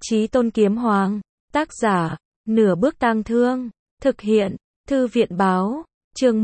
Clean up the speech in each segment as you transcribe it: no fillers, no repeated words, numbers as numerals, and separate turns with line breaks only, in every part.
Chí Tôn Kiếm Hoàng, tác giả, Nửa Bước Tang Thương, thực hiện, Thư viện Báo, chương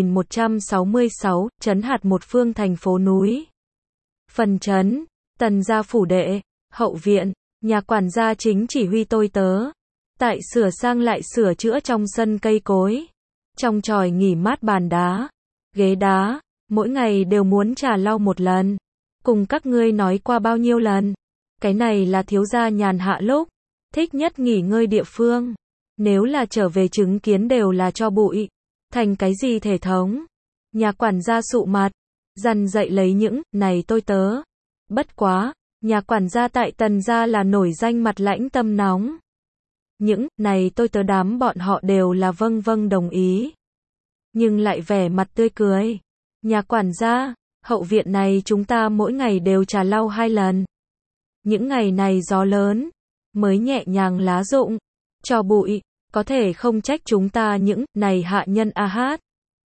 1166, trấn hạt một phương thành phố núi. Phần trấn, Tần gia phủ đệ, hậu viện, nhà quản gia chính chỉ huy tôi tớ. Tại sửa sang lại sửa chữa trong sân cây cối. Trong chòi nghỉ mát bàn đá, ghế đá, mỗi ngày đều muốn trà lau một lần. Cùng các ngươi nói qua bao nhiêu lần. Cái này là thiếu gia nhàn hạ lúc, thích nhất nghỉ ngơi địa phương. Nếu là trở về chứng kiến đều là cho bụi. Thành cái gì thể thống. Nhà quản gia sụ mặt, dằn dậy lấy những, này tôi tớ. Bất quá, nhà quản gia tại Tần gia là nổi danh mặt lãnh tâm nóng. Những, này tôi tớ đám bọn họ đều là vâng vâng đồng ý. Nhưng lại vẻ mặt tươi cười. Nhà quản gia, hậu viện này chúng ta mỗi ngày đều trà lau 2 lần. Những ngày này gió lớn, mới nhẹ nhàng lá rụng, cho bụi, có thể không trách chúng ta những, này hạ nhân a hát.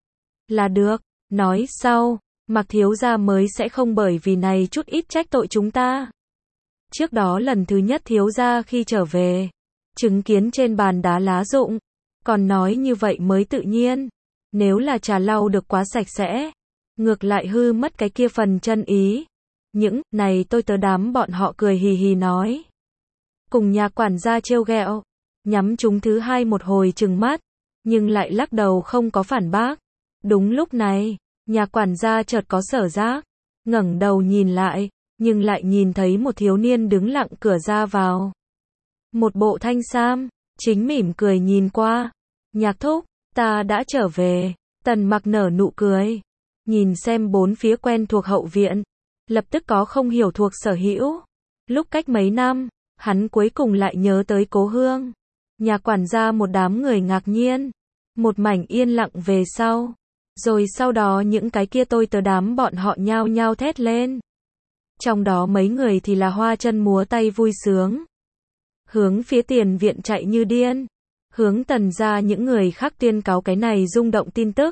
Là được, nói sau, Mạc thiếu gia mới sẽ không bởi vì này chút ít trách tội chúng ta. Trước đó lần thứ nhất thiếu gia khi trở về, chứng kiến trên bàn đá lá rụng, còn nói như vậy mới tự nhiên. Nếu là trà lau được quá sạch sẽ, ngược lại hư mất cái kia phần chân ý. Những, này tôi tớ đám bọn họ cười hì hì nói. Cùng nhà quản gia trêu ghẹo, nhắm chúng thứ hai một hồi trừng mắt, nhưng lại lắc đầu không có phản bác. Đúng lúc này, nhà quản gia chợt có sở giác, ngẩng đầu nhìn lại, nhưng lại nhìn thấy một thiếu niên đứng lặng cửa ra vào. Một bộ thanh sam, chính mỉm cười nhìn qua. Nhạc thúc, ta đã trở về. Tần Mặc nở nụ cười, nhìn xem bốn phía quen thuộc hậu viện, lập tức có không hiểu thuộc sở hữu. Lúc cách mấy năm, hắn cuối cùng lại nhớ tới cố hương. Nhà quản gia một đám người ngạc nhiên, một mảnh yên lặng về sau. Rồi sau đó những cái kia tôi tớ đám bọn họ nhao nhao thét lên. Trong đó mấy người thì là hoa chân múa tay vui sướng. Hướng phía tiền viện chạy như điên. Hướng Tần gia những người khác tuyên cáo cái này rung động tin tức.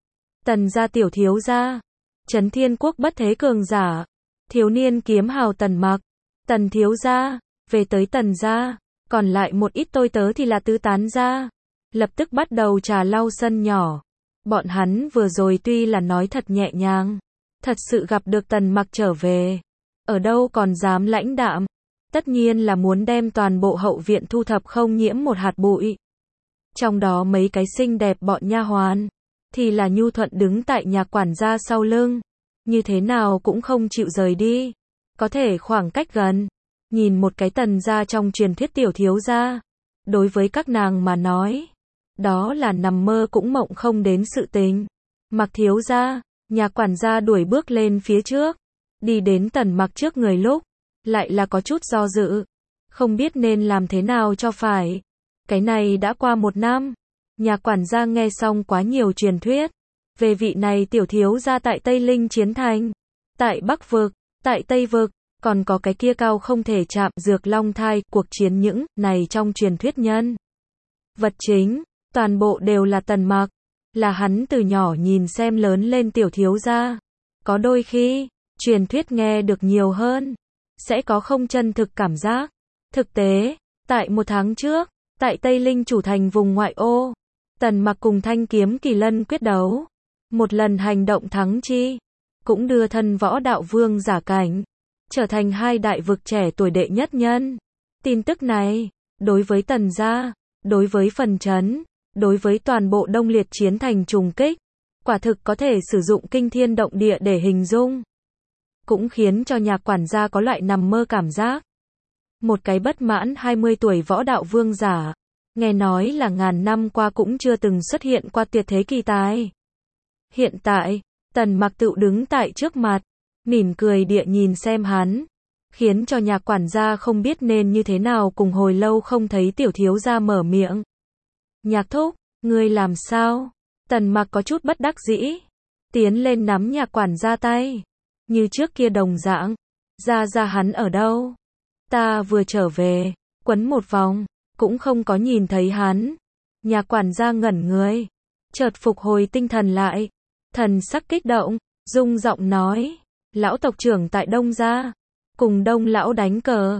Tần gia tiểu thiếu gia, Trấn Thiên Quốc bất thế cường giả, thiếu niên kiếm hào Tần Mặc, Tần thiếu gia, về tới Tần gia, còn lại một ít tôi tớ thì là tứ tán gia. Lập tức bắt đầu trà lau sân nhỏ. Bọn hắn vừa rồi tuy là nói thật nhẹ nhàng, thật sự gặp được Tần Mặc trở về, ở đâu còn dám lãnh đạm. Tất nhiên là muốn đem toàn bộ hậu viện thu thập không nhiễm một hạt bụi. Trong đó mấy cái xinh đẹp bọn nha hoàn, thì là nhu thuận đứng tại nhà quản gia sau lưng, như thế nào cũng không chịu rời đi. Có thể khoảng cách gần, nhìn một cái Tần gia trong truyền thuyết tiểu thiếu gia, đối với các nàng mà nói, đó là nằm mơ cũng mộng không đến sự tình. Mặc thiếu gia, nhà quản gia đuổi bước lên phía trước, đi đến Tần Mặc trước người lúc, lại là có chút do dự, không biết nên làm thế nào cho phải. Cái này đã qua 1 năm, nhà quản gia nghe xong quá nhiều truyền thuyết, về vị này tiểu thiếu gia tại Tây Linh chiến thành, tại Bắc Vực, tại Tây Vực, còn có cái kia cao không thể chạm dược long thai, cuộc chiến những, này trong truyền thuyết nhân. Vật chính, toàn bộ đều là Tần Mặc, là hắn từ nhỏ nhìn xem lớn lên tiểu thiếu gia. Có đôi khi, truyền thuyết nghe được nhiều hơn, sẽ có không chân thực cảm giác. Thực tế, tại 1 tháng trước, tại Tây Linh chủ thành vùng ngoại ô, Tần Mặc cùng Thanh Kiếm Kỳ Lân quyết đấu. Một lần hành động thắng chi, cũng đưa thân võ đạo vương giả cảnh, trở thành 2 đại vực trẻ tuổi đệ nhất nhân. Tin tức này, đối với Tần gia, đối với phần trấn, đối với toàn bộ Đông Liệt chiến thành trùng kích, quả thực có thể sử dụng kinh thiên động địa để hình dung. Cũng khiến cho nhà quản gia có loại nằm mơ cảm giác. Một cái bất mãn 20 tuổi võ đạo vương giả, nghe nói là ngàn năm qua cũng chưa từng xuất hiện qua tuyệt thế kỳ tài. Hiện tại, Tần Mặc tự đứng tại trước mặt, mỉm cười địa nhìn xem hắn, khiến cho nhà quản gia không biết nên như thế nào cùng hồi lâu không thấy tiểu thiếu gia mở miệng. Nhạc thúc, ngươi làm sao? Tần Mặc có chút bất đắc dĩ, tiến lên nắm nhà quản gia tay, như trước kia đồng dạng. Gia hắn ở đâu? Ta vừa trở về, quấn một vòng, cũng không có nhìn thấy hắn. Nhà quản gia ngẩn người, chợt phục hồi tinh thần lại, thần sắc kích động, rung giọng nói, lão tộc trưởng tại Đông gia, cùng Đông lão đánh cờ.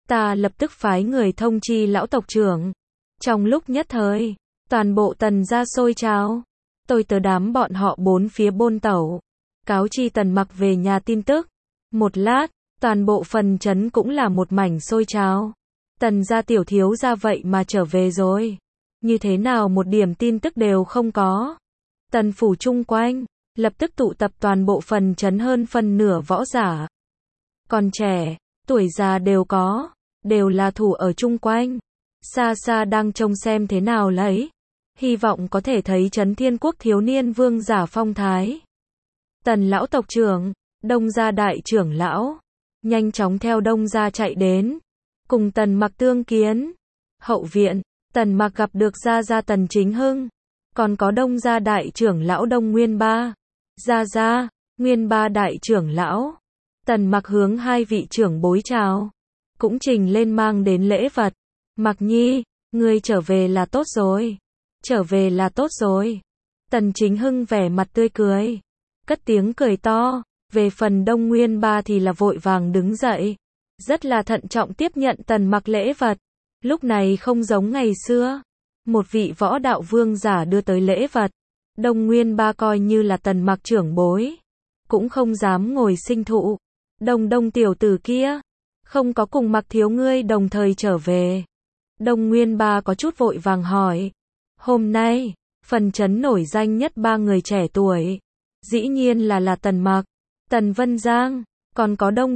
Ta lập tức phái người thông chi lão tộc trưởng. Trong lúc nhất thời, toàn bộ Tần gia sôi trào. Tôi tớ đám bọn họ bốn phía bôn tẩu, cáo chi Tần Mặc về nhà tin tức. Một lát, toàn bộ phần trấn cũng là một mảnh sôi trào. Tần gia tiểu thiếu gia vậy mà trở về rồi. Như thế nào một điểm tin tức đều không có. Tần phủ chung quanh, lập tức tụ tập toàn bộ phần trấn hơn phân nửa võ giả. Còn trẻ, tuổi già đều có, đều là thủ ở chung quanh. Xa xa đang trông xem thế nào lấy. Hy vọng có thể thấy Trấn Thiên Quốc thiếu niên vương giả phong thái. Tần lão tộc trưởng, Đông gia đại trưởng lão, nhanh chóng theo Đông gia chạy đến, cùng Tần Mặc tương kiến. Hậu viện, Tần Mặc gặp được gia Tần Chính Hưng, còn có Đông gia đại trưởng lão Đông Nguyên Ba. Gia, Nguyên Ba đại trưởng lão. Tần Mặc hướng hai vị trưởng bối chào, cũng trình lên mang đến lễ vật. Mặc Nhi, ngươi trở về là tốt rồi. Trở về là tốt rồi. Tần Chính Hưng vẻ mặt tươi cười, cất tiếng cười to. Về phần Đông Nguyên Ba thì là vội vàng đứng dậy, rất là thận trọng tiếp nhận Tần Mặc lễ vật. Lúc này không giống ngày xưa, một vị võ đạo vương giả đưa tới lễ vật, Đông Nguyên Ba coi như là Tần Mặc trưởng bối, cũng không dám ngồi sinh thụ. Đông tiểu tử kia, không có cùng Mặc thiếu ngươi đồng thời trở về. Đông Nguyên Ba có chút vội vàng hỏi. Hôm nay, phần trấn nổi danh nhất ba người trẻ tuổi, dĩ nhiên là Tần Mặc, Tần Vân Giang, còn có Đông.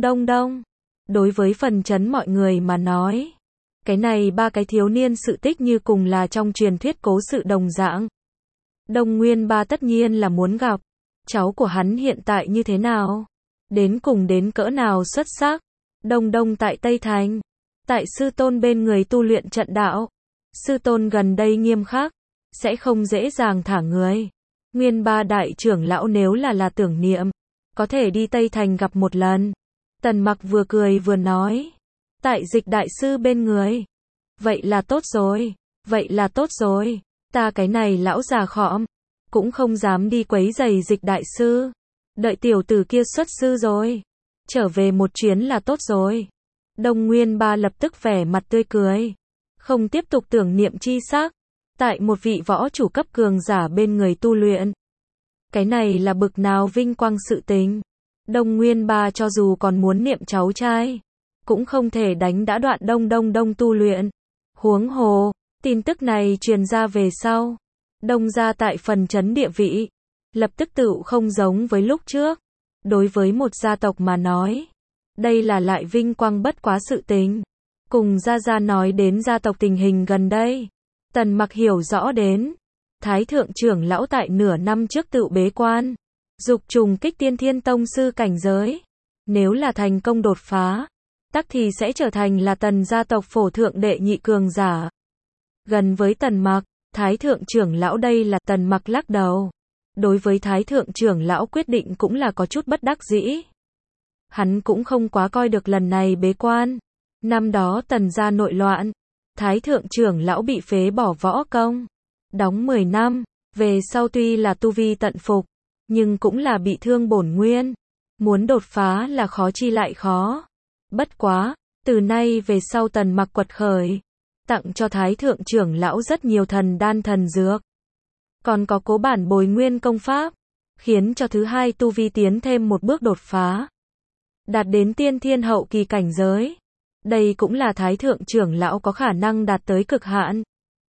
Đối với phần trấn mọi người mà nói, cái này ba cái thiếu niên sự tích như cùng là trong truyền thuyết cố sự đồng dạng. Đông Nguyên Ba tất nhiên là muốn gặp cháu của hắn hiện tại như thế nào, đến cùng đến cỡ nào xuất sắc. Đông tại Tây Thành, tại sư tôn bên người tu luyện trận đạo. Sư tôn gần đây nghiêm khắc, sẽ không dễ dàng thả người. Nguyên Ba đại trưởng lão nếu là tưởng niệm, có thể đi Tây Thành gặp một lần. Tần Mặc vừa cười vừa nói. Tại Dịch đại sư bên người. Vậy là tốt rồi. Ta cái này lão già khọm, cũng không dám đi quấy rầy Dịch đại sư. Đợi tiểu tử kia xuất sư rồi, trở về một chuyến là tốt rồi. Đông Nguyên Ba lập tức vẻ mặt tươi cười, không tiếp tục tưởng niệm chi sắc. Tại một vị võ chủ cấp cường giả bên người tu luyện, cái này là bực nào vinh quang sự tình. Đông Nguyên Ba cho dù còn muốn niệm cháu trai, cũng không thể đánh đã đoạn Đông tu luyện. Huống hồ, tin tức này truyền ra về sau, Đông gia tại phần trấn địa vị, lập tức tự không giống với lúc trước. Đối với một gia tộc mà nói, đây là lại vinh quang bất quá sự tình. Cùng gia nói đến gia tộc tình hình gần đây, Tần Mặc hiểu rõ đến, Thái thượng trưởng lão tại nửa năm trước tự bế quan, dục trùng kích Tiên Thiên Tông sư cảnh giới. Nếu là thành công đột phá, tắc thì sẽ trở thành là Tần gia tộc phổ thượng đệ nhị cường giả. Gần với Tần Mặc, Thái thượng trưởng lão đây là Tần Mặc lắc đầu. Đối với Thái thượng trưởng lão quyết định cũng là có chút bất đắc dĩ. Hắn cũng không quá coi được lần này bế quan. Năm đó Tần gia nội loạn, Thái thượng trưởng lão bị phế bỏ võ công, đóng 10 năm, về sau tuy là tu vi tận phục, nhưng cũng là bị thương bổn nguyên, muốn đột phá là khó chi lại khó. Bất quá, từ nay về sau Tần Mặc quật khởi, tặng cho Thái thượng trưởng lão rất nhiều thần đan thần dược, còn có cố bản bồi nguyên công pháp, khiến cho thứ hai tu vi tiến thêm một bước đột phá, đạt đến tiên thiên hậu kỳ cảnh giới. Đây cũng là Thái thượng trưởng lão có khả năng đạt tới cực hạn.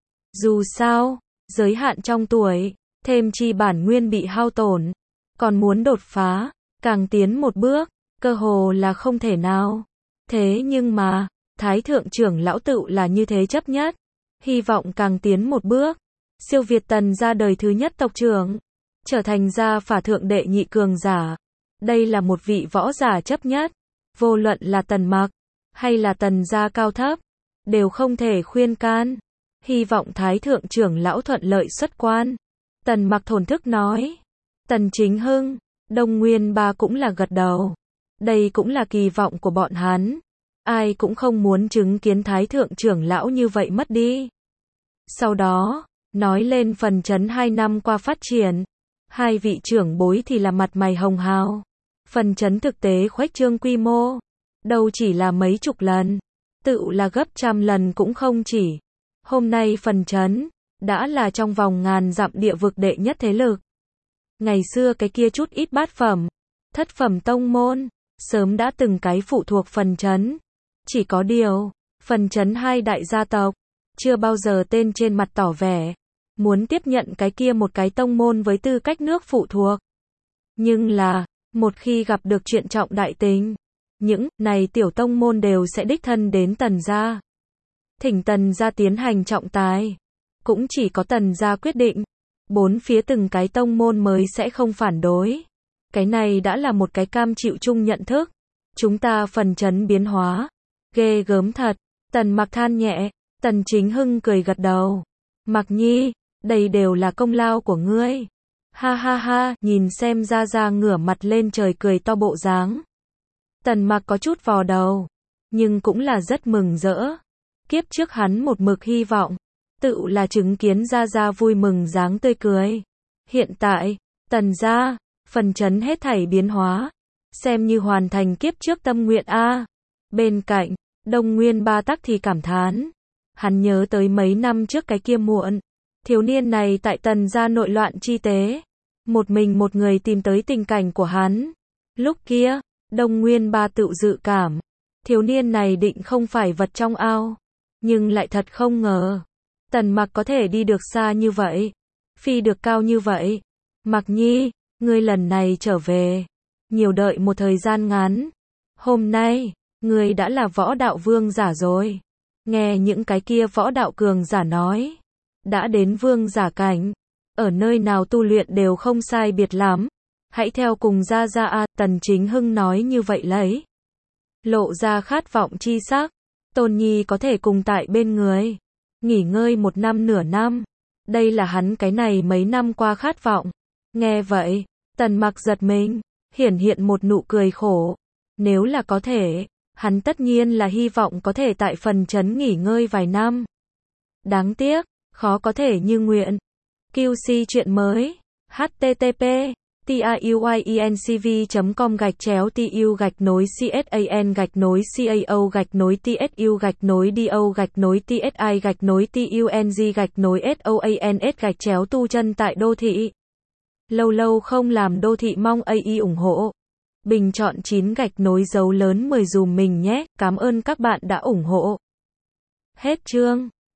Dù sao, giới hạn trong tuổi, thêm chi bản nguyên bị hao tổn, còn muốn đột phá, càng tiến một bước, cơ hồ là không thể nào. Thế nhưng mà, Thái thượng trưởng lão tự là như thế chấp nhất, hy vọng càng tiến một bước, siêu việt Tần gia đời thứ nhất tộc trưởng, trở thành gia phả thượng đệ nhị cường giả. Đây là một vị võ giả chấp nhất, vô luận là Tần Mặc hay là Tần gia cao thấp, đều không thể khuyên can. Hy vọng Thái thượng trưởng lão thuận lợi xuất quan. Tần Mặc thổn thức nói. Tần Chính Hưng, Đông Nguyên Ba cũng là gật đầu. Đây cũng là kỳ vọng của bọn hắn. Ai cũng không muốn chứng kiến Thái thượng trưởng lão như vậy mất đi. Sau đó, nói lên phần trấn 2 năm qua phát triển. Hai vị trưởng bối thì là mặt mày hồng hào. Phần trấn thực tế khuếch trương quy mô, đâu chỉ là mấy chục lần. tự là gấp trăm lần cũng không chỉ. Hôm nay Phần Chấn đã là trong vòng ngàn dặm địa vực đệ nhất thế lực. Ngày xưa cái kia chút ít bát phẩm, thất phẩm tông môn, sớm đã từng cái phụ thuộc Phần Chấn. Chỉ có điều, Phần Chấn hai đại gia tộc, chưa bao giờ tên trên mặt tỏ vẻ muốn tiếp nhận cái kia một cái tông môn với tư cách nước phụ thuộc. Nhưng là, một khi gặp được chuyện trọng đại tình, những này tiểu tông môn đều sẽ đích thân đến Tần gia. Thỉnh Tần gia tiến hành trọng tài. Cũng chỉ có Tần gia quyết định, bốn phía từng cái tông môn mới sẽ không phản đối. Cái này đã là một cái cam chịu chung nhận thức. Chúng ta Phần Chấn biến hóa. Ghê gớm thật. Tần Mặc than nhẹ, Tần Chính Hưng cười gật đầu. Mặc Nhi, đây đều là công lao của ngươi. Ha ha ha, nhìn xem Gia Gia ngửa mặt lên trời cười to bộ dáng. Tần Mặc có chút vò đầu, nhưng cũng là rất mừng rỡ. Kiếp trước hắn một mực hy vọng, tự là chứng kiến Gia Gia vui mừng dáng tươi cười. Hiện tại, Tần gia, Phần Chấn hết thảy biến hóa, xem như hoàn thành kiếp trước tâm nguyện a. Bên cạnh, Đông Nguyên Ba Tắc thì cảm thán, hắn nhớ tới mấy năm trước cái kia muộn, thiếu niên này tại Tần gia nội loạn chi tế, một mình một người tìm tới tình cảnh của hắn. Lúc kia, Đông Nguyên Ba tự dự cảm, thiếu niên này định không phải vật trong ao, nhưng lại thật không ngờ, Tần Mặc có thể đi được xa như vậy, phi được cao như vậy. Mặc Nhi, ngươi lần này trở về, nhiều đợi một thời gian ngắn. Hôm nay, ngươi đã là võ đạo vương giả rồi. Nghe những cái kia võ đạo cường giả nói, đã đến vương giả cảnh, ở nơi nào tu luyện đều không sai biệt lắm. Hãy theo cùng Gia Gia a. Tần Chính Hưng nói như vậy lấy, lộ ra khát vọng chi sắc. Tôn Nhi có thể cùng tại bên người, nghỉ ngơi một năm nửa năm. Đây là hắn cái này mấy năm qua khát vọng. Nghe vậy, Tần Mặc giật mình, hiện một nụ cười khổ. Nếu là có thể, hắn tất nhiên là hy vọng có thể tại Phần Chấn nghỉ ngơi vài năm. Đáng tiếc, khó có thể như nguyện. QC chuyện mới. http tiuiencv.com/TU-TSAN-TSU-TUNG-TSU-TUNG-TSI-TSU-TUN tại đô thị. Lâu lâu không làm đô thị mong AI ủng hộ. Bình chọn 9 dấu lớn 10 dùm mình nhé. Cảm ơn các bạn đã ủng hộ. Hết chương.